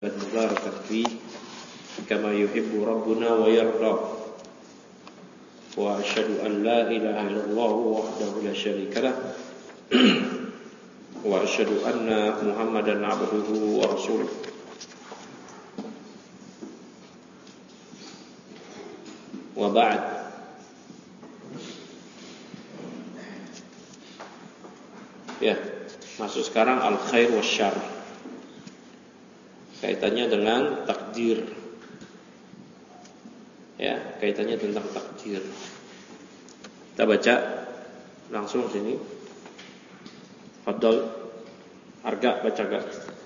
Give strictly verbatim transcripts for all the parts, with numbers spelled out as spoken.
مباركا فيه كما يحب ربنا ويرضى وأشهد أن لا إله إلا الله وحده لا شريك له وأشهد أن محمدا عبده ورسوله وبعد. Ya, masuk sekarang al-khair wasyarr. Kaitannya dengan takdir. Ya, kaitannya tentang takdir. Kita baca langsung sini. Fadhol, Arga baca gak?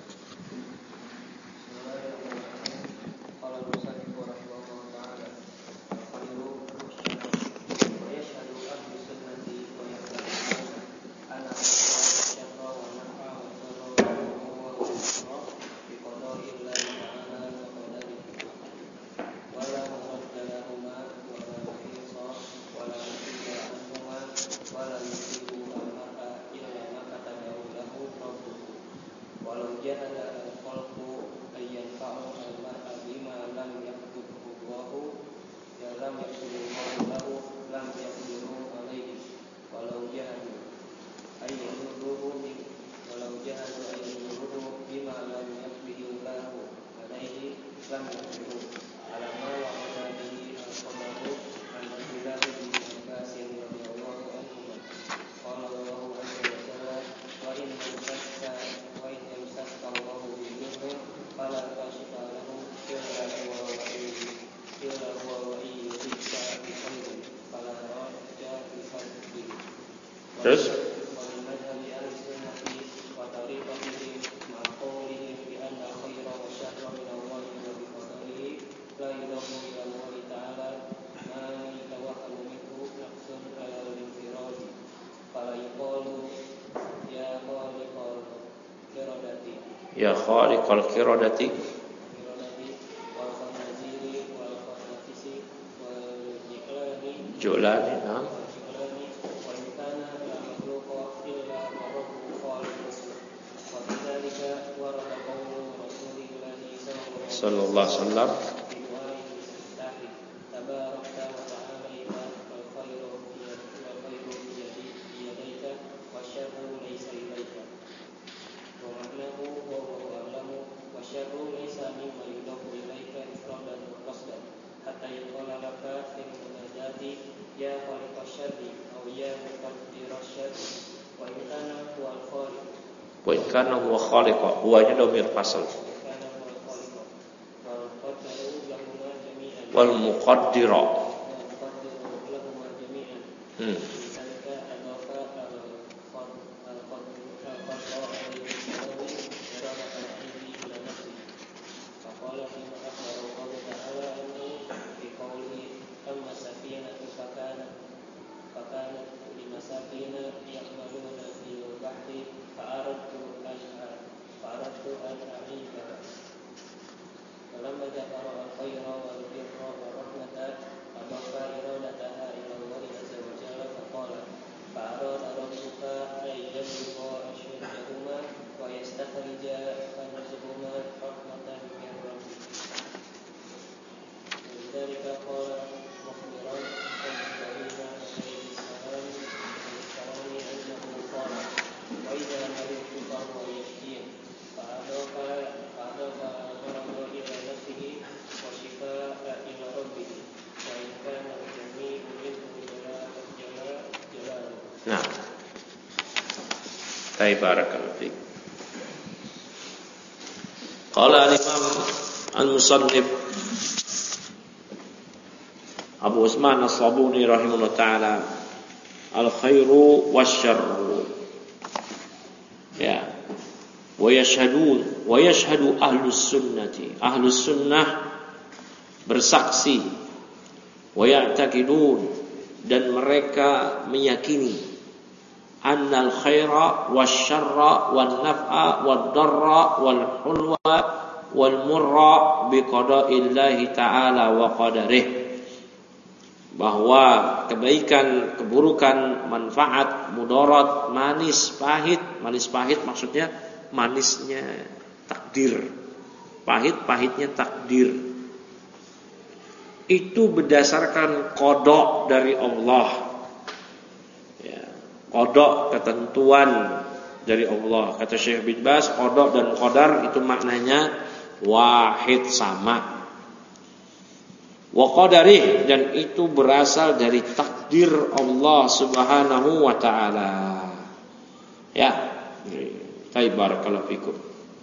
Terus ya khaliqal qiradati julani nah sallallahu alaihi wasallam wa in kana huwa khaliqa, huwanya dhamir fasal wal muqaddira hmm. Nah, barakallahu fiik. Qala al-Imam al-Musannif Abu Utsman as-Sabuni rahimahullah taala al-khairu wasyarru. Ya. Wa yashhadun wa yashhadu ahlus sunnati. Ahlus sunnah bersaksi wa ya'taqidun dan mereka meyakini annal khaira wasyarra wan naf'a wad darra wal hulwa wal murra biqada'illahi ta'ala wa qadarih, bahwa kebaikan, keburukan, manfaat, mudarat, manis, pahit, manis pahit maksudnya manisnya takdir, pahit-pahitnya takdir. Itu berdasarkan qada dari Allah. Ya, qada ketentuan dari Allah. Kata Syekh bin Baz, qada dan qadar itu maknanya wahid, sama. Wa qadarih, dan itu berasal dari takdir Allah Subhanahu wa taala. Ya. Baik, barakallahu fikum.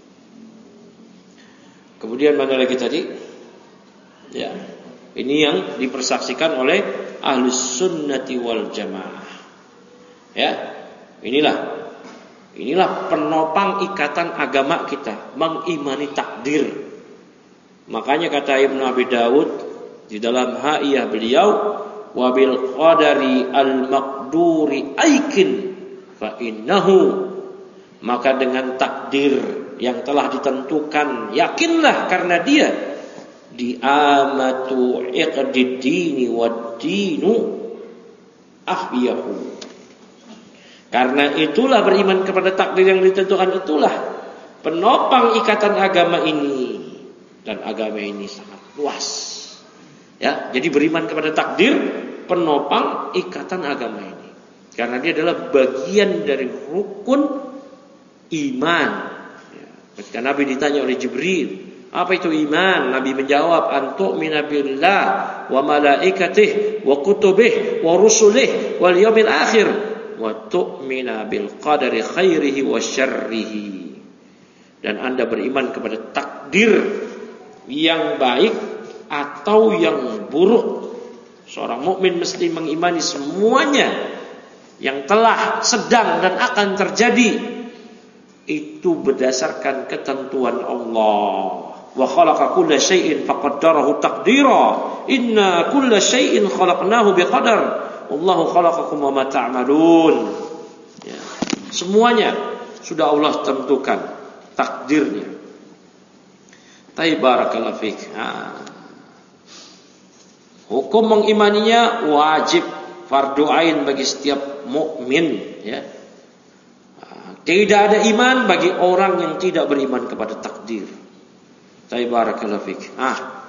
Kemudian mana lagi tadi? Ya. Ini yang dipersaksikan oleh Ahlus Sunnati wal Jamaah. Ya. Inilah inilah penopang ikatan agama kita, mengimani takdir. Makanya kata Ibnu Abi Dawud di dalam Ha'iyah beliau, wa bil qadari al maqduri aikin fa innahu, maka dengan takdir yang telah ditentukan yakinlah, karena dia diamatu iqdiddini wad-dinu ahyahu. Karena itulah beriman kepada takdir yang ditentukan itulah penopang ikatan agama ini, dan agama ini sangat luas. Ya, jadi beriman kepada takdir penopang ikatan agama ini, karena dia adalah bagian dari rukun iman. Ya, ketika Nabi ditanya oleh Jibril, apa itu iman? Nabi menjawab, antu'mina billah wa malaikatih wa kutubih wa rusulih wal yaumil akhir wa tu'mina bil qadari khairihi wa syarrihi. Dan Anda beriman kepada takdir yang baik atau yang buruk. Seorang mukmin mesti mengimani semuanya yang telah, sedang, dan akan terjadi. Itu berdasarkan ketentuan Allah. Wa khalaqa kulla syai'in faqaddarahu taqdira. Inna kulla syai'in khalaqnahu biqadar. Wallahu khalaqakum wa ma ta'malun. Ya. Semuanya sudah Allah tentukan takdirnya. Taib, barakallahu fik. Hukum mengimaninya wajib, fardu ain bagi setiap mukmin, ya. Tidak ada iman bagi orang yang tidak beriman kepada takdir. Taib, barakallahu fik. Ah.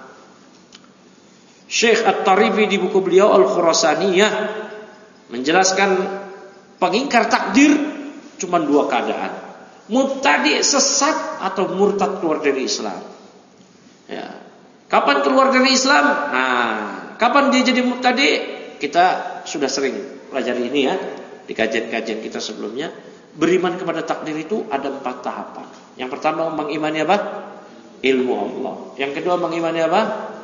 Syekh At-Tarifi di buku beliau Al-Khurasaniyah menjelaskan pengingkar takdir cuma dua keadaan. Mubtadi, sesat, atau murtad, keluar dari Islam. Ya. Kapan keluar dari Islam? Nah, kapan dia jadi mubtadi? Kita sudah sering pelajari ini ya di kajian-kajian kita sebelumnya. Beriman kepada takdir itu ada empat tahapan. Yang pertama mengimani apa? Ilmu Allah. Yang kedua mengimani apa?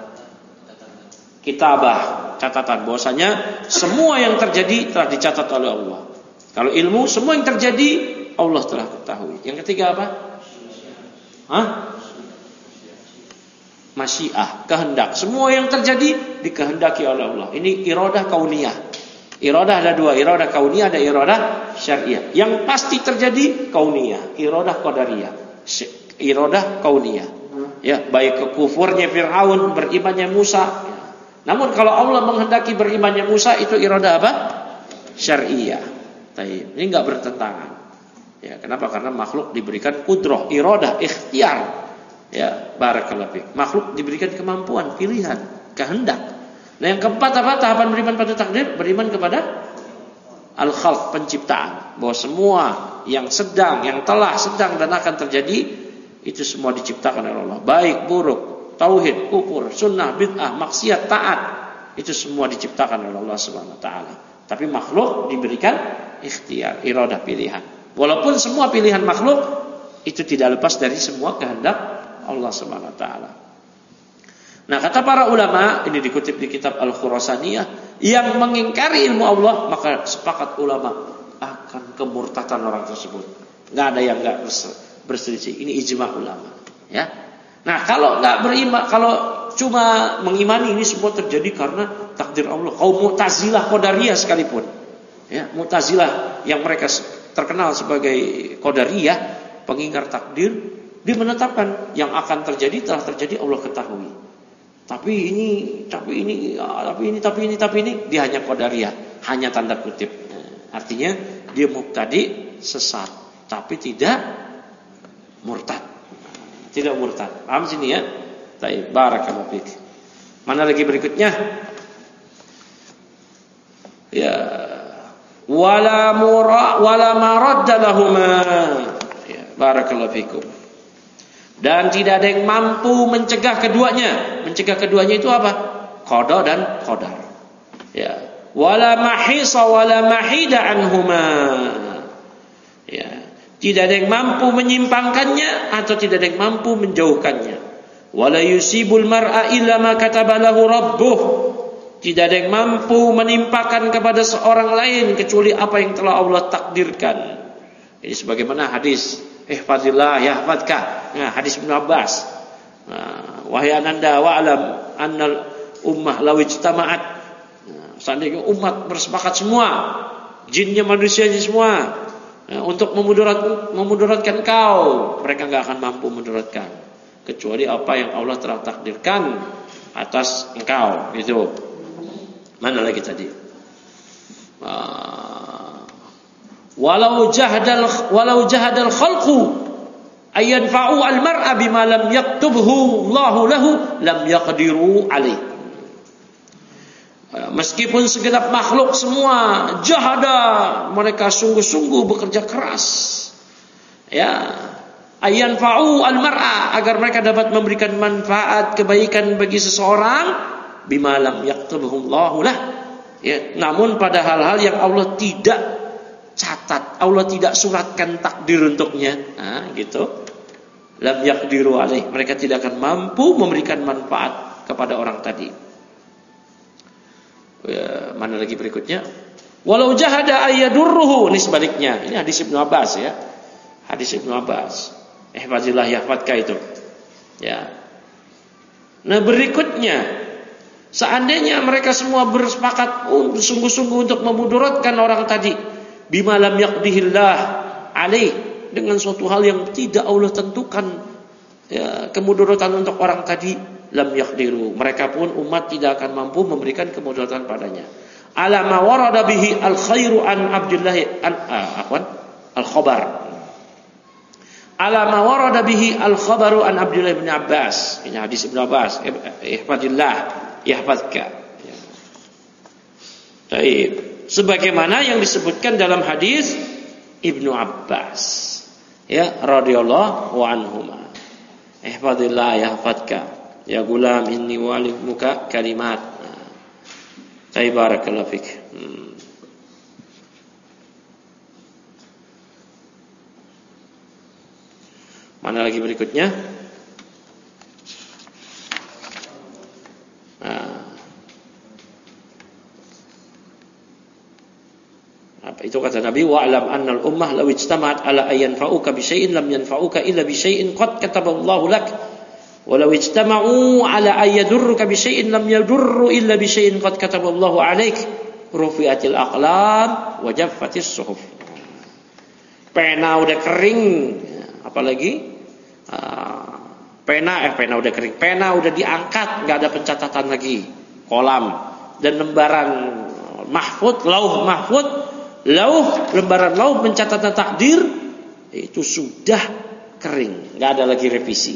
Kitabah, catatan, bahwasanya semua yang terjadi telah dicatat oleh Allah. Kalau ilmu, semua yang terjadi Allah telah ketahui. Yang ketiga apa? Hah? Masyiah, kehendak. Semua yang terjadi dikehendaki oleh Allah. Ini iradah kauniyah. Iradah ada dua, iradah kauniyah, ada iradah syariah. Yang pasti terjadi kauniyah, iradah qadariyah. Iradah kauniyah. Ya, baik kekufurnya Fir'aun, berimannya Musa. Ya. Namun kalau Allah menghendaki berimannya Musa, itu iradah apa? Syariah. Taib. Ini enggak bertentangan. Ya, kenapa? Karena makhluk diberikan kudrah, iradah, ikhtiar. Ya, barakallahu fiik. Makhluk diberikan kemampuan, pilihan, kehendak. Nah, yang keempat apa? Tahapan beriman pada takdir, beriman kepada al-khalq, penciptaan. Bahwa semua yang sedang, yang telah, sedang, dan akan terjadi itu semua diciptakan oleh Allah. Baik, buruk, tauhid, kufur, sunnah, bid'ah, maksiat, taat, itu semua diciptakan oleh Allah Subhanahu wa taala. Tapi makhluk diberikan ikhtiar, iradah, pilihan. Walaupun semua pilihan makhluk itu tidak lepas dari semua kehendak Allah Subhanahu wa taala. Nah, kata para ulama, ini dikutip di kitab Al-Khurasaniyah, yang mengingkari ilmu Allah, maka sepakat ulama akan kemurtadan orang tersebut. Enggak ada yang enggak berselisih. Ini ijma ulama, ya. Nah, kalau enggak beriman, kalau cuma mengimani ini semua terjadi karena takdir Allah. Kaum Mu'tazilah, Qadariyah sekalipun. Ya, Mu'tazilah yang mereka terkenal sebagai Qadariyah, pengingkar takdir, dia menetapkan yang akan terjadi telah terjadi, Allah ketahui. Tapi ini, tapi ini, tapi ini, tapi ini, tapi ini, dia hanya Qadariyah, hanya tanda kutip. Artinya dia mubtadi, sesat, tapi tidak murtad. tidak murtad. Paham sini ya? Baik, barakallahu fiik. Mana lagi berikutnya? Ya, wala mura wala maradda lahuma. Ya, barakallahu fiikum. Dan tidak ada yang mampu mencegah keduanya. Mencegah keduanya itu apa? Qada dan qadar. Ya, wala mahisa wala mahida anhuma. Ya, tidak ada yang mampu menyimpangkannya atau tidak ada yang mampu menjauhkannya. Wala yusibul mar'a illa ma kataba lahu rabbuh. Tidak ada yang mampu menimpakan kepada seorang lain kecuali apa yang telah Allah takdirkan. Ini sebagaimana hadis ihfazillah yahfazka. Nah, hadis Ibnu Abbas. Nah, wahai ananda wa'lam annal ummah law ijtama'at. Nah, seandainya umat bersepakat semua, jinnya manusianya semua, nah, untuk memudarat memudaratkan kau, mereka enggak akan mampu memudaratkan kecuali apa yang Allah telah takdirkan atas engkau. Gitu. Mana lagi tadi? Uh, walau jahadal walau jahadal khalqu ayanfa'u al-mar'a bima lam yaktubhu Allahu lahu lam yaqdiru alaih. Uh, meskipun segenap makhluk semua jahada, mereka sungguh-sungguh bekerja keras. Ya, ayanfa'u al-mar'a, agar mereka dapat memberikan manfaat kebaikan bagi seseorang, bima lam yaktubhu Allahu lah. Ya, namun pada hal-hal yang Allah tidak catat, Allah tidak suratkan takdir untuknya. Nah, gitu. Lam yaqdiru alaih, mereka tidak akan mampu memberikan manfaat kepada orang tadi. Ya, mana lagi berikutnya? Walau jahada ayyadurruhu, ini sebaliknya. Ini hadis Ibnu Abbas ya. Hadis Ibnu Abbas. Ihfazillah yahfazka itu. Ya. Nah, berikutnya, seandainya mereka semua bersepakat sungguh-sungguh untuk memudaratkan orang tadi, bima lam yaqdihillah alaih, dengan suatu hal yang tidak Allah tentukan, ya, kemudaratan untuk orang tadi, lam yaqdiru, mereka pun umat tidak akan mampu memberikan kemudaratan padanya. Ala ma warada bihi al khairu an Abdullah an ah, afwan al khabar. Ala ma warada bihi al khabaru an Abdullah bin Abbas. Ini hadis Ibnu Abbas. Ihfazillah yahfazka. Ya. Baik. Sebagaimana yang disebutkan dalam hadis Ibnu Abbas, ya, radhiyallahu anhuma. Ihfazillah yahfazka. Ya gulam inni walimuka kalimat. Baik, barakallahu fik. Hmm. Mana lagi berikutnya? Nah. Apa itu kata Nabi, wa'lam annal ummah law ijtama'at ala ayyan fa'uka bi syai'in lam yanfa'uka illa bi syai'in qad kataballahu lak wa law ijtama'u ala ayyadurruka bi syai'in lam yadurru illa bi syai'in qad kataballahu 'alaik rufi'atil aqlam wa jaffatis suhuf. Pena udah kering, apalagi uh, pena eh pena udah kering, pena udah diangkat, nggak ada pencatatan lagi, kolam dan lembaran mahfud, lauh mahfud, lauh lembaran lauh pencatatan takdir itu sudah kering, nggak ada lagi revisi.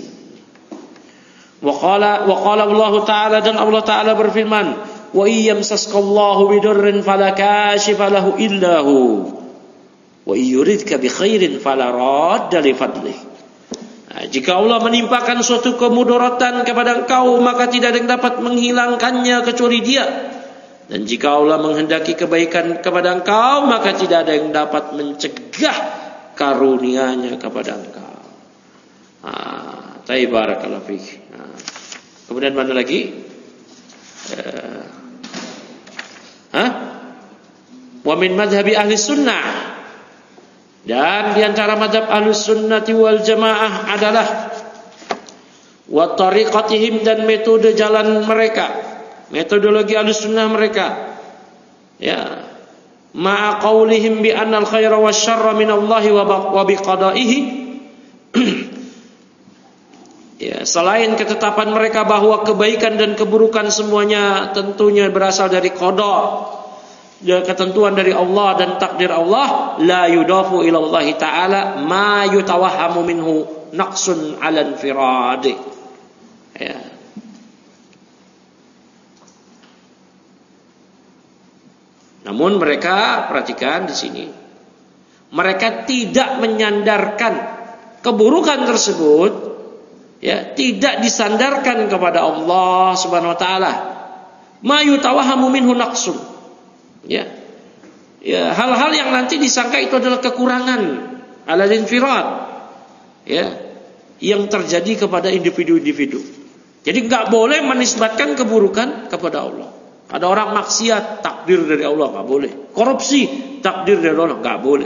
Waqala waqala Allah Taala, dan Allah Taala berfirman, wa iyyamsaskallahu bidurrin fala kashifa lahu illahu wa yuridka bi khairin fala radda li fadlih. Nah, jika Allah menimpakan suatu kemudaratan kepada engkau, maka tidak ada yang dapat menghilangkannya kecuali Dia. Dan jika Allah menghendaki kebaikan kepada engkau, maka tidak ada yang dapat mencegah karunia-Nya kepada engkau. Ah, barakallahu fiik. Nah, kemudian mana lagi? Uh, Hah? Wa min madhhabi ahli sunnah, dan di antara mazhab Ahlus Sunnati wal Jamaah adalah wa tariqatihim, dan metode jalan mereka, metodologi Ahlus Sunnah mereka, ya, ma'a qaulihim bi anna al-khaira wasyarra min Allah wa bi qada'ihi. Ya, selain ketetapan mereka bahwa kebaikan dan keburukan semuanya tentunya berasal dari qada, ketentuan dari Allah dan takdir Allah, la yudafu ila Allah Ta'ala ma yutawahhamu minhu naqsun 'ala infirad. Ya. Namun mereka, perhatikan di sini, mereka tidak menyandarkan keburukan tersebut, ya, tidak disandarkan kepada Allah Subhanahu wa taala. Ma yutawahamu minhu naqsun. Ya. Ya, hal-hal yang nanti disangka itu adalah kekurangan, alal infirad. Ya, yang terjadi kepada individu-individu. Jadi enggak boleh menisbatkan keburukan kepada Allah. Ada orang maksiat, takdir dari Allah, enggak boleh. Korupsi, takdir dari Allah, enggak boleh.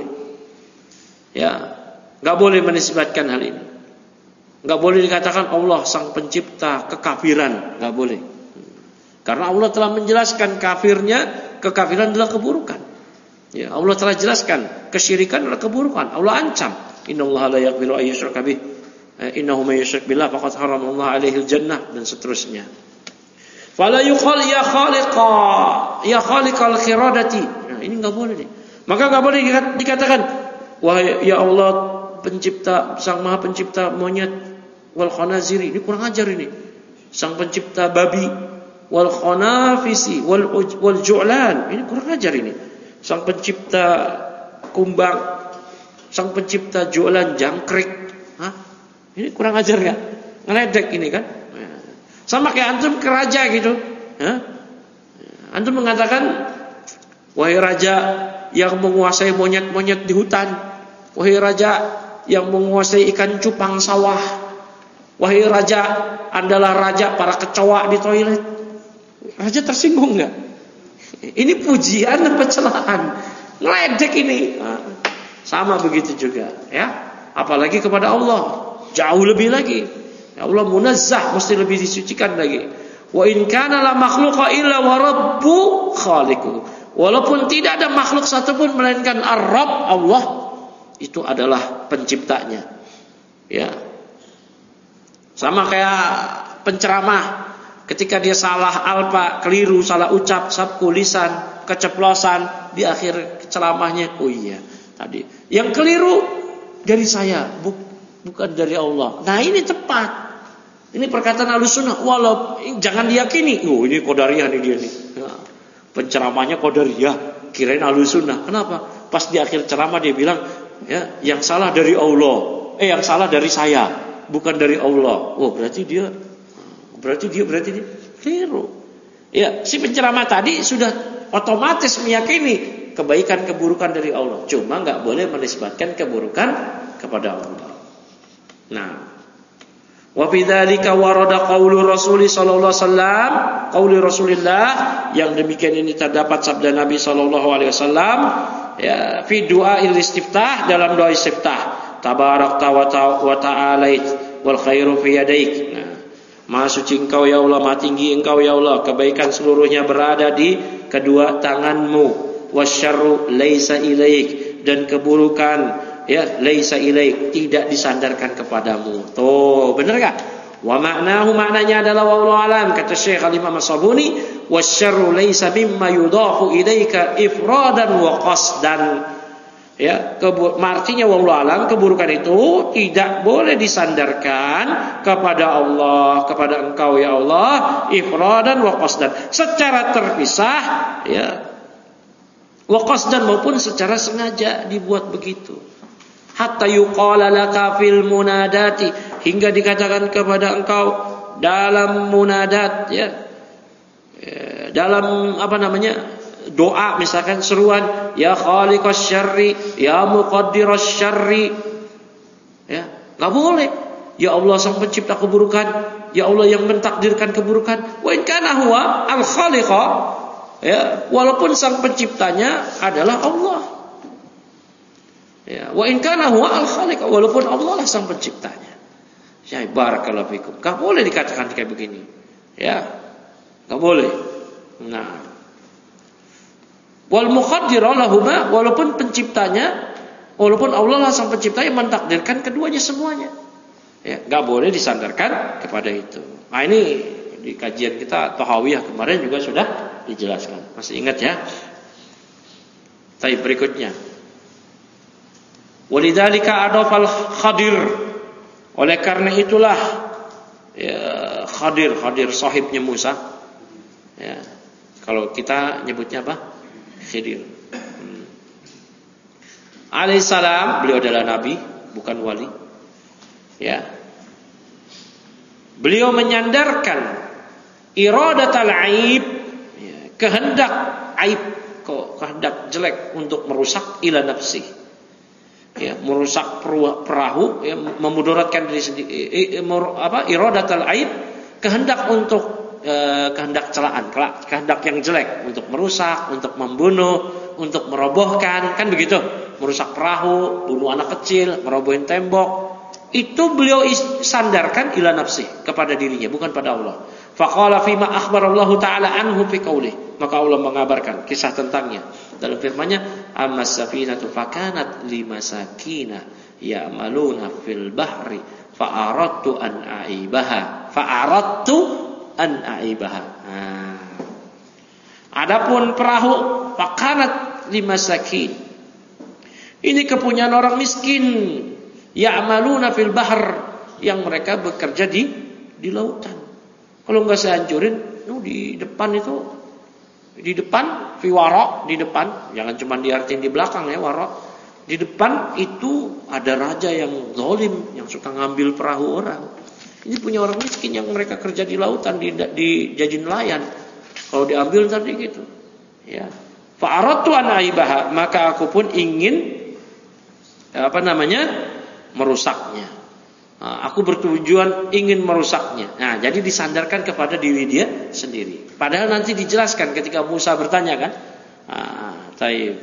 Ya, enggak boleh menisbatkan hal ini. Enggak boleh dikatakan Allah sang pencipta kekafiran, enggak boleh. Karena Allah telah menjelaskan kafirnya, kekafiran adalah keburukan. Ya, Allah telah jelaskan kesyirikan adalah keburukan. Allah ancam, innallaha la yaghfiru ay yushraka bih, innahu may yusyrik billah faqad haramallahu alaihi jannah, dan seterusnya. Fala yuqal ya khaliqa, ya khaliqal khiradati. Nah, ini enggak boleh nih. Maka enggak boleh dikatakan wahai ya Allah pencipta, sang maha pencipta monyet wal khanaziri. Ini kurang ajar ini. Sang pencipta babi wal khanafisi wal wal ju'lan. Ini kurang ajar ini. Sang pencipta kumbang, sang pencipta ju'lan jangkrik. Hah? Ini kurang ajar enggak? Ngeledek ini kan? Sama kayak antum ke raja gitu. Hah? Antum mengatakan wahai raja yang menguasai monyet-monyet di hutan, wahai raja yang menguasai ikan cupang sawah, wahai raja adalah raja para kecoa di toilet. Raja tersinggung enggak? Ini pujian atau celaan? Ngeledek ini. Sama begitu juga, ya. Apalagi kepada Allah, jauh lebih lagi. Ya Allah munazzah, mesti lebih disucikan lagi. Wa in kana la makhluqa illa wa rabbu khaliquhu. Walaupun tidak ada makhluk satupun melainkan Ar-Rabb, Allah itu adalah penciptanya. Ya. Sama kayak penceramah, ketika dia salah alfa, keliru, salah ucap, sabku lisan, keceplosan di akhir ceramahnya, oh iya tadi yang keliru dari saya, bu, bukan dari Allah. Nah ini tepat. Ini perkataan Ahlussunnah. Walau jangan diyakini, oh ini Qadariyah nih dia nih. Ya. Penceramahnya Qadariyah, kirain Ahlussunnah. Kenapa? Pas di akhir ceramah dia bilang, ya, yang salah dari Allah. Eh yang salah dari saya, bukan dari Allah. Oh berarti dia Berarti dia berarti dia keliru. Ya, si penceramah tadi sudah otomatis meyakini kebaikan keburukan dari Allah. Cuma enggak boleh menisbatkan keburukan kepada Allah. Nah, wa bidzalika warada qaulu Rasul sallallahu alaihi wasallam, qauli Rasulillah, yang demikian ini terdapat sabda Nabi sallallahu alaihi wasallam, ya, fi du'ail istiftah, dalam doa istiftah, tabarakta wa ta'ala wal khairu fi yadaik. Nah, Maha suci engkau ya Allah, maha tinggi engkau ya Allah, kebaikan seluruhnya berada di kedua tanganmu. Wasyarru laisa ilaik, dan keburukan, ya, laisa ilaik, tidak disandarkan kepadamu. Tuh, benar enggak? Wa ma'nahu, maknanya adalah wallahu alam, kata Syekh Al-Imam As-Sabuni, wasyarru laisa mimma yudafu ilaika ifradan wa qasdan. Ya, kebu- artinya wallahu alam, keburukan itu tidak boleh disandarkan kepada Allah, kepada engkau ya Allah, ifradan wa qasdan, secara terpisah, ya, wa qasdan, maupun secara sengaja dibuat begitu. Hatta yuqala laka fil munadati, hingga dikatakan kepada engkau dalam munadat, ya, ya, dalam apa namanya, doa, misalkan seruan, ya khaliqas syarri, ya muqaddiras syarri, ya, enggak boleh. Ya Allah sang pencipta keburukan, ya Allah yang mentakdirkan keburukan. Wa in kana huwa al khaliqa, ya, walaupun sang penciptanya adalah Allah. Ya, wa in kana huwa al khaliqa, walaupun Allah lah sang penciptanya. Ya, barakallahu fikum. Enggak boleh dikatakan kayak begini. Ya, enggak boleh. Nah, wal muqaddir lahuma, walaupun penciptanya, walaupun Allah lah sang pencipta yang mentakdirkan keduanya semuanya, ya, enggak boleh disandarkan kepada itu. Nah ini di kajian kita Tahawiyah kemarin juga sudah dijelaskan. Masih ingat ya? Baik, berikutnya. Walidzalika adafal Khadir Oleh karena itulah ya, Khadir, Khadir sahibnya Musa. Ya, kalau kita nyebutnya apa? Khidir. Hmm. Alaihissalam, beliau adalah nabi, bukan wali. Ya. Beliau menyandarkan iradatul aib, ya, kehendak aib, kok kehendak jelek untuk merusak ila nafsi. Ya, merusak perahu, ya, memudaratkan diri sendiri, apa? Iradatul aib, kehendak untuk eh, kehendak celaan, kehendak yang jelek untuk merusak, untuk membunuh, untuk merobohkan, kan begitu? Merusak perahu, bunuh anak kecil, merobohin tembok. Itu beliau sandarkan ila nafsi, kepada dirinya, bukan pada Allah. Faqala fima akhbarallahu ta'ala anhu fi qaulih. Maka Allah mengabarkan kisah tentangnya dalam firman-Nya, "Ammas safinatu fakanat limasakina ya'maluna fil bahri fa aradtu an aibaha fa aradtu an aibaha." Nah. Adapun perahu fakanat limasakin. Ini kepunyaan orang miskin. Ya'maluna fil bahr, yang mereka bekerja di di lautan. Kalau enggak saya hancurin, no, di depan itu, di depan fi wara, di depan, jangan cuma diartiin di belakang ya wara. Di depan itu ada raja yang zalim, yang suka ngambil perahu orang. Ini punya orang miskin yang mereka kerja di lautan, di di jadi nelayan. Kalau diambil tadi gitu. Ya. Fa aradtu an aibaha, maka aku pun ingin apa namanya? merusaknya. Nah, aku bertujuan ingin merusaknya. Nah, jadi disandarkan kepada diri dia sendiri. Padahal nanti dijelaskan ketika Musa bertanya kan. Nah, taib.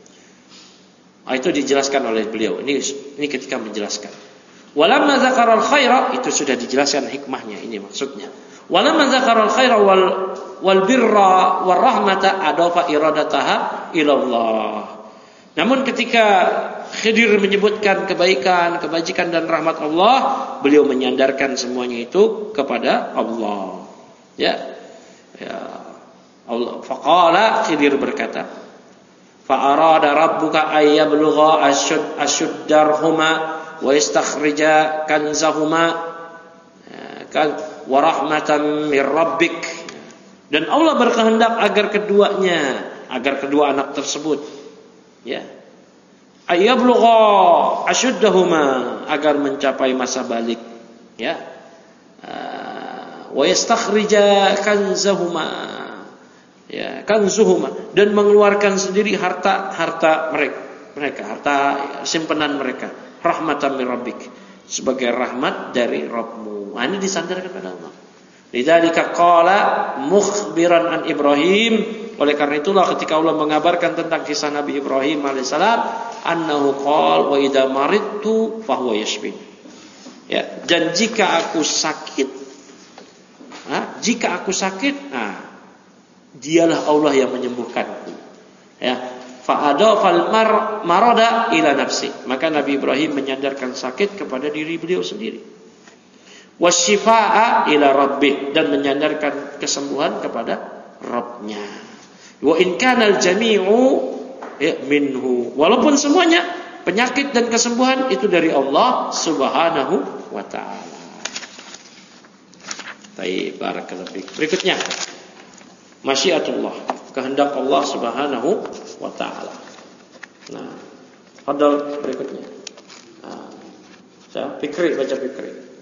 Nah, itu dijelaskan oleh beliau. Ini ini ketika menjelaskan. Walamma dzakaral khaira, itu sudah dijelaskan hikmahnya, ini maksudnya. Walamma dzakaral khaira wal wal birra war rahmata adafa iradataha ila Allah. Namun ketika Khidir menyebutkan kebaikan, kebajikan dan rahmat Allah, beliau menyandarkan semuanya itu kepada Allah. Ya. Ya. Allah faqala, Khidir berkata, fa arada rabbuka ay yablugha asyud asyuddarhuma wa istakhrija kanzahuma kan wa rahmatan mir rabbik. Dan Allah berkehendak agar keduanya, agar kedua anak tersebut, ya, ayablugha ashuddahuma, agar mencapai masa balik, ya, wa yastakhrija kanzahuma, ya, kanzuhuma, dan mengeluarkan sendiri harta harta mereka mereka harta simpanan mereka, rahmatan min rabbik, sebagai rahmat dari Rabbmu. Nah, ini disandarkan kepada Allah. Lidzalika qala mukhbiran an Ibrahim, oleh karena itulah ketika Allah mengabarkan tentang kisah Nabi Ibrahim alaihissalam, annahu qala wa idza maridtu fahuwa yashfin. Ya, dan jika aku sakit, nah, jika aku sakit, nah, dialah Allah yang menyembuhkanku. Ya, fa adafal mar marada ila nafsi, maka Nabi Ibrahim menyandarkan sakit kepada diri beliau sendiri. Wasyifaa ila rabbih, dan menyandarkan kesembuhan kepada Rabbnya. Wa in kana al-jami'u ya minhu, walaupun semuanya penyakit dan kesembuhan itu dari Allah Subhanahu wa taala. Baik, barakallahu fiik. Berikutnya, masyiatullah, kehendak Allah Subhanahu wa taala. Nah, hadal berikutnya. Nah, saya fikri, baca fikri.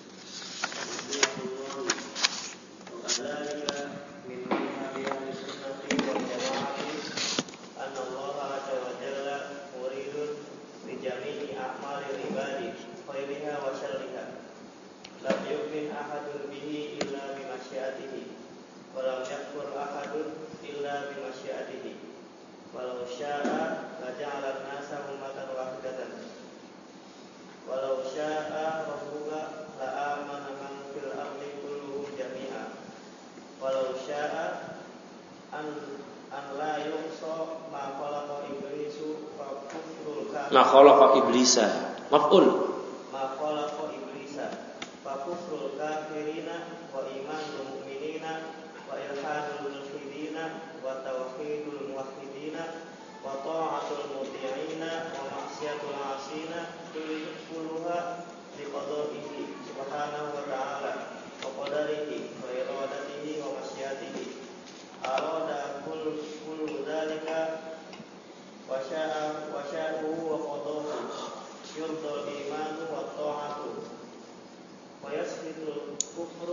Walau syaa laja'alan nasa ummatan wahidatan. Walau syaa rabbuka la'amana man fil ardi kulluhum jami'a. Walau syaa an an la yuhsa ma khalaqa iblisu fa kufrul kafir. Ma khalaqa iblisa. Maf'ul. Ma khalaqa iblisa fa kufrul kafirina wa imanul mu'minina wa ilhadul mulhidina wa tauhidul muwahhidina wa ta'atul muti'ina wa ma'siyatul 'asina kulluha liqada'ihi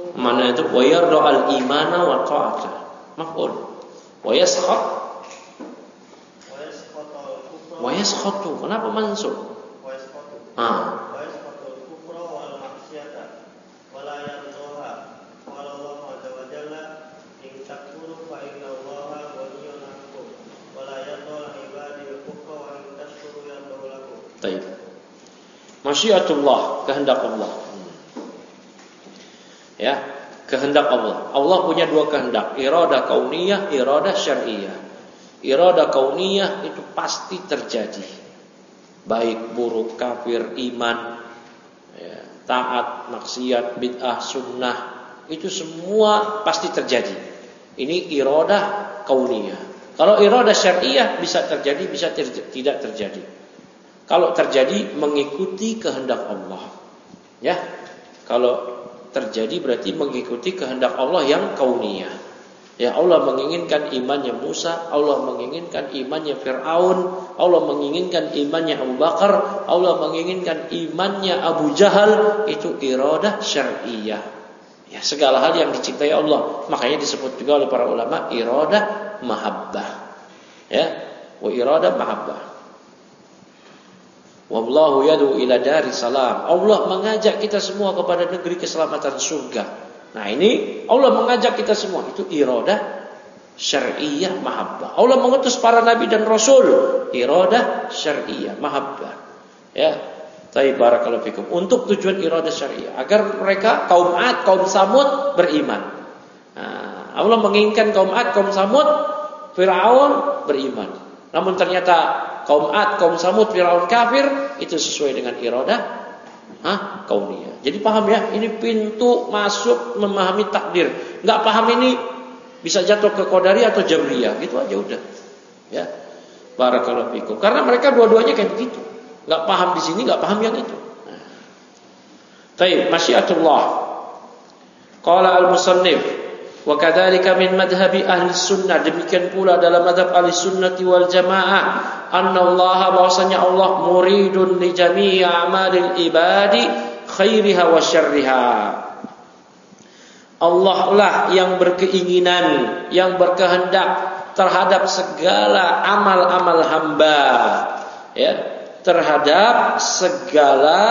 Mana itu wa yarda al-imana wa ta'ata. Maf'ul. Wa yaskhat. Wa yaskhatu. Kenapa mansub? Wa yaskhatu. Ah. Wa yaskhatu al-kufra wal ma'siyata wa la yardaha. Qala Allah azza wa jalla in takfuru fa inna Allaha ghaniyyun 'ankum wa la yarda li ibadihi al-kufra wa in tashkuru yardahu lakum. Baik. Masyiatullah, kehendak Allah. Ya, kehendak Allah. Allah punya dua kehendak, iradah kauniyah, iradah syar'iyah. Iradah kauniyah itu pasti terjadi. Baik buruk, kafir, iman, ya, taat, maksiat, bid'ah, sunnah, itu semua pasti terjadi. Ini iradah kauniyah. Kalau iradah syar'iyah bisa terjadi, bisa ter- tidak terjadi. Kalau terjadi mengikuti kehendak Allah. Ya. Kalau terjadi berarti mengikuti kehendak Allah yang kauniyah. Ya, Allah menginginkan imannya Musa, Allah menginginkan imannya Fir'aun, Allah menginginkan imannya Abu Bakar, Allah menginginkan imannya Abu Jahal, itu iradah syar'iyah. Ya, segala hal yang dicintai Allah, makanya disebut juga oleh para ulama iradah mahabbah. Ya, wa iradah mahabbah. Wallahu yad'u ila daris salam. Allah mengajak kita semua kepada negeri keselamatan surga. Nah, ini Allah mengajak kita semua, itu iradah syar'iyah mahabbah. Allah mengutus para nabi dan rasul, iradah syar'iyah mahabbah. Ya. Tayyib barakallahu fikum. Untuk tujuan iradah syar'iyah agar mereka kaum 'Ad, kaum Samud beriman. Nah, Allah menginginkan kaum 'Ad, kaum Samud, Fir'aun beriman. Namun ternyata kaum 'Ad, kaum Samud, Fir'aun kafir, itu sesuai dengan iradah hah, kauniyah. Jadi paham ya, ini pintu masuk memahami takdir. Enggak paham ini bisa jatuh ke Qadari atau Jabriyah, gitu aja udah. Ya. Barakallahu fikum. Karena mereka dua-duanya kayak begitu. Enggak paham di sini, enggak paham yang itu. Nah. Baik, masyiatullah. Qala al-musannif wa kadzalika min madhhabi ahli sunnah, demikian pula dalam madhab ahli sunnati wal jamaah, annallaha, bahwasanya Allah muridun li jami'i a'malil ibadi khairiha wa syarriha. Allah lah yang berkeinginan, yang berkehendak terhadap segala amal-amal hamba, ya, terhadap segala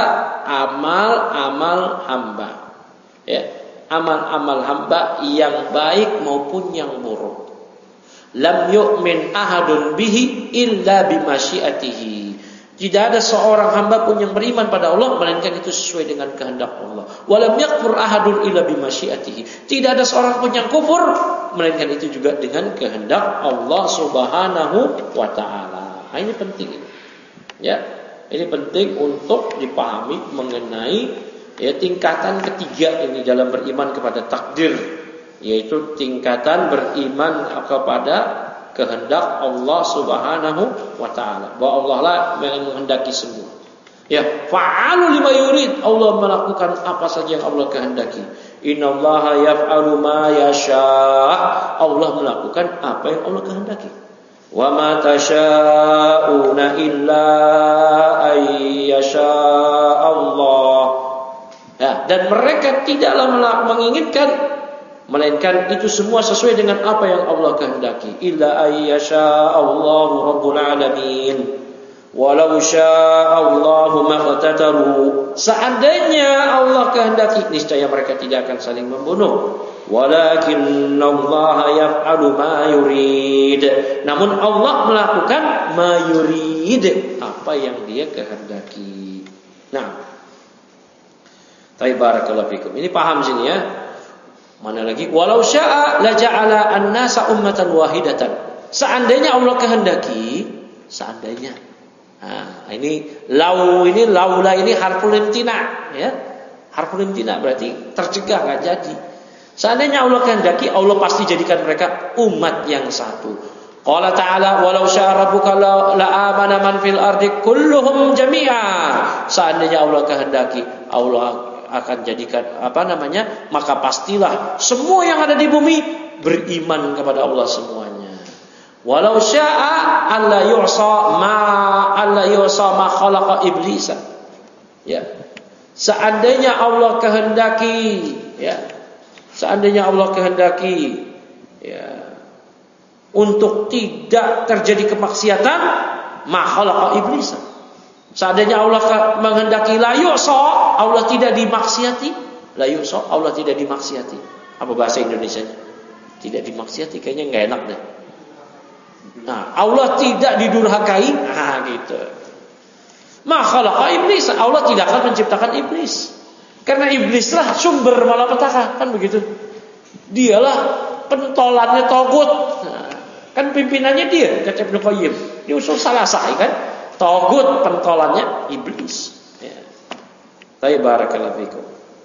amal-amal hamba, ya, amal-amal hamba yang baik maupun yang buruk. Lam yu'min ahadun bihi illa bimasyiatihi. Tidak ada seorang hamba pun yang beriman pada Allah melainkan itu sesuai dengan kehendak Allah. Walam yakfur ahadun illa bimasyiatihi. Tidak ada seorang pun yang kufur melainkan itu juga dengan kehendak Allah Subhanahu wa taala. Nah, ini penting. Ya, ini penting untuk dipahami mengenai ya tingkatan ketiga ini dalam beriman kepada takdir, yaitu tingkatan beriman kepada kehendak Allah Subhanahu wa taala. Bahwa Allah lah yang menghendaki semua. Ya, fa'alu lima yurid. Allah melakukan apa saja yang Allah kehendaki. Innallaha yaf'alu ma yasha'. Allah melakukan apa yang Allah kehendaki. Wa ma tasha'una illa ayyasha Allah. Ya, dan mereka tidaklah menginginkan melainkan itu semua sesuai dengan apa yang Allah kehendaki. Illa ayyasha Allahu rabbul alamin. Walau syaa Allahu maqtatalu. Seandainya Allah kehendaki, niscaya mereka tidak akan saling membunuh. Walakinnallaha yaf'alu ma yurid. Namun Allah melakukan ma yurid, apa yang Dia kehendaki. Nah, Tayyib barakallahu fikum. Ini paham sini ya. Mana lagi? Walau syaa la ja'ala an-nasa ummatan wahidatan. Seandainya Allah kehendaki, seandainya. Nah, ini lau ini laula ini harful imtina, ya. Harful imtina berarti tercegah, enggak jadi. Seandainya Allah kehendaki, Allah pasti jadikan mereka umat yang satu. Qala ta'ala walau syaa rabbuka la amana man fil ardi kulluhum jami'a. Seandainya Allah kehendaki, Allah akan jadikan apa namanya, maka pastilah semua yang ada di bumi beriman kepada Allah semuanya. Walau syaa alla yu'sa ma alla yu'sa ma khalaqa iblisa. Ya. Seandainya Allah kehendaki, ya, Seandainya Allah kehendaki ya untuk tidak terjadi kemaksiatan, ma khalaqa iblis. Seandainya Allah menghendaki la yu'sa, Allah tidak dimaksiati, la yu'sa, Allah tidak dimaksiati. Apa bahasa Indonesianya? Tidak dimaksiati, kayaknya enggak enak deh. Nah, Allah tidak didurhakai, nah gitu. Ma khalaqa iblis, Allah tidak akan menciptakan iblis. Karena iblislah sumber malapetaka, kan begitu. Dialah pentolannya Tagut. Nah, kan pimpinannya dia, kata Ibnu Qayyim. Di usul salasah kan. Tagut pentolannya iblis. Ya. Tapi barakallahu fikum.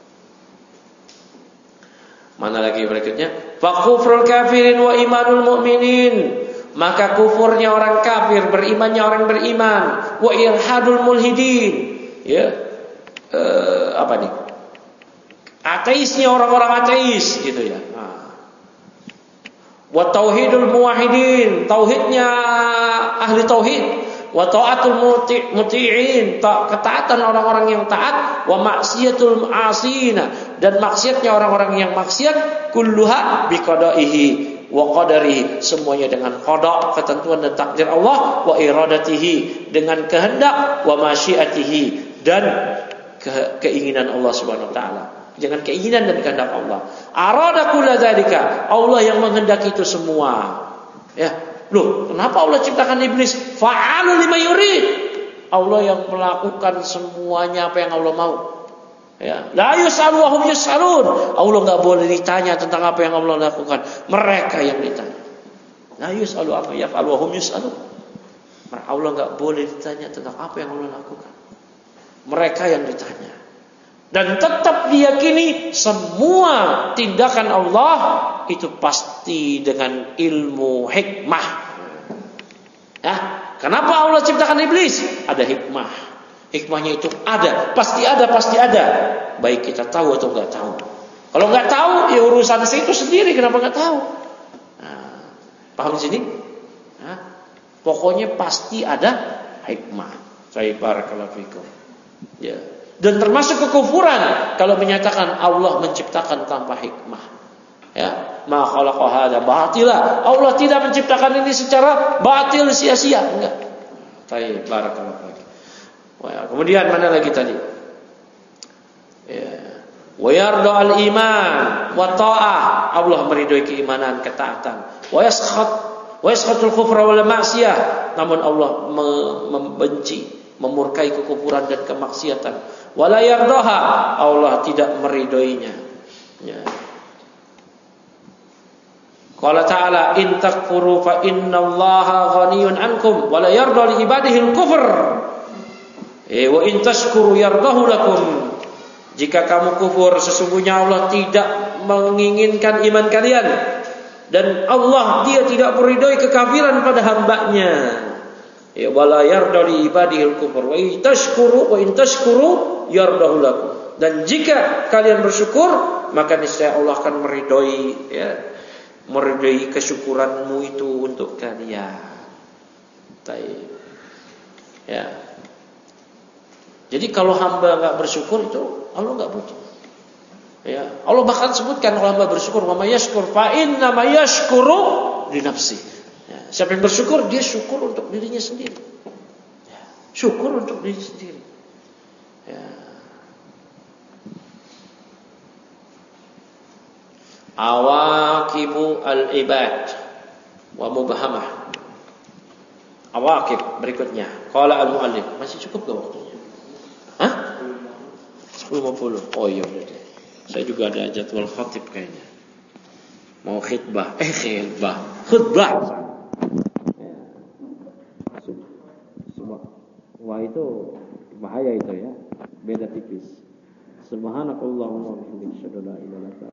Mana lagi berikutnya? Fa kufrul kafirin wa imanul mu'minin. Maka kufurnya orang kafir, berimannya orang beriman. Wa ilhadul mulhidin. Ya. Eh, apa nih? Ateisnya orang-orang ateis gitu ya. Nah. Wa tauhidul muwahhidin, tauhidnya ahli tauhid. Wa ta'atul muti'in, ketaatan orang-orang yang taat. Wa maksiatul asina, dan maksiatnya orang-orang yang maksiat. Kulluha biqada'ihi wa qadarihi, semuanya dengan qada, ketentuan dan takdir Allah. Wa iradatihi, dengan kehendak. Wa masyiatihi, dan ke- keinginan Allah Subhanahu wa taala. Jangan keinginan dan kehendak Allah. Arada kulla dzalika, Allah yang menghendaki itu semua. Ya, loh, kenapa Allah ciptakan iblis? Fa'alu lima yurid. Allah yang melakukan semuanya apa yang Allah mau. Ya, la yusalu wa hum yusalun. Allah enggak boleh ditanya tentang apa yang Allah lakukan. Mereka yang ditanya. La yusalu amma yaf'alu wa hum yusalun. Allah enggak boleh ditanya tentang apa yang Allah lakukan. Mereka yang ditanya. Dan tetap diyakini semua tindakan Allah itu pasti dengan ilmu hikmah. Ya, kenapa Allah ciptakan iblis? Ada hikmah. Hikmahnya itu ada, pasti ada, pasti ada. Baik kita tahu atau enggak tahu. Kalau enggak tahu, ya urusan saya itu sendiri. Kenapa enggak tahu? Nah, paham di sini? Nah, pokoknya pasti ada hikmah. Saya barakallahu fikum. Ya. Dan termasuk kekufuran kalau menyatakan Allah menciptakan tanpa hikmah. Ya, ma khalaqa hadza batila. Allah tidak menciptakan ini secara batil, sia-sia, enggak. Baik, barakallahu fiik. Wah, kemudian mana lagi tadi? Ya. Wa yarda al-iman wa ta'ah. Allah meridhoi keimanan, ketaatan. Wa yaskhat wa yaskhatul kufra wal ma'siyah. Namun Allah membenci, memurkai kekufuran dan kemaksiatan. Wala yardaha, Allah tidak meridhoinya. Ya. Qala ta'ala in takfuru fa innallaha ghaniyun ankum wa la yarda li ibadihi al-kufr. Eh wa in tashkuru yardahu lakum. Jika kamu kufur, sesungguhnya Allah tidak menginginkan iman kalian, dan Allah dia tidak meridhoi kekafiran pada hambanya. Ya wala yarda li ibadihil kufur wa in tashkuru wa in tashkuru yardahu lakum. Dan jika kalian bersyukur, maka niscaya Allah akan meridhoi, ya, meridhoi kesyukuranmu itu untuk kalian. Baik. Ya. Jadi kalau hamba enggak bersyukur itu Allah enggak butuh. Ya, Allah bahkan sebutkan kalau hamba bersyukur, wa may yashkur fa inna may yashkuru li nafsihi. Ya, siapa yang bersyukur, dia syukur untuk dirinya sendiri. Ya, syukur untuk diri sendiri. Ya. Awaqibu al-ibad wa mubhamah. Awaqib berikutnya. Qala al-muallif, masih cukup gak waktunya? Hah? sepuluh lima puluh. Oh iya udah deh. Saya juga ada jadwal khatib kayaknya. Mau khutbah, eh khutbah, khutbah. Wah itu bahaya itu ya, beda tipis. Subhanakallahumma wa bihamdika asyhadu an la ilaha illa anta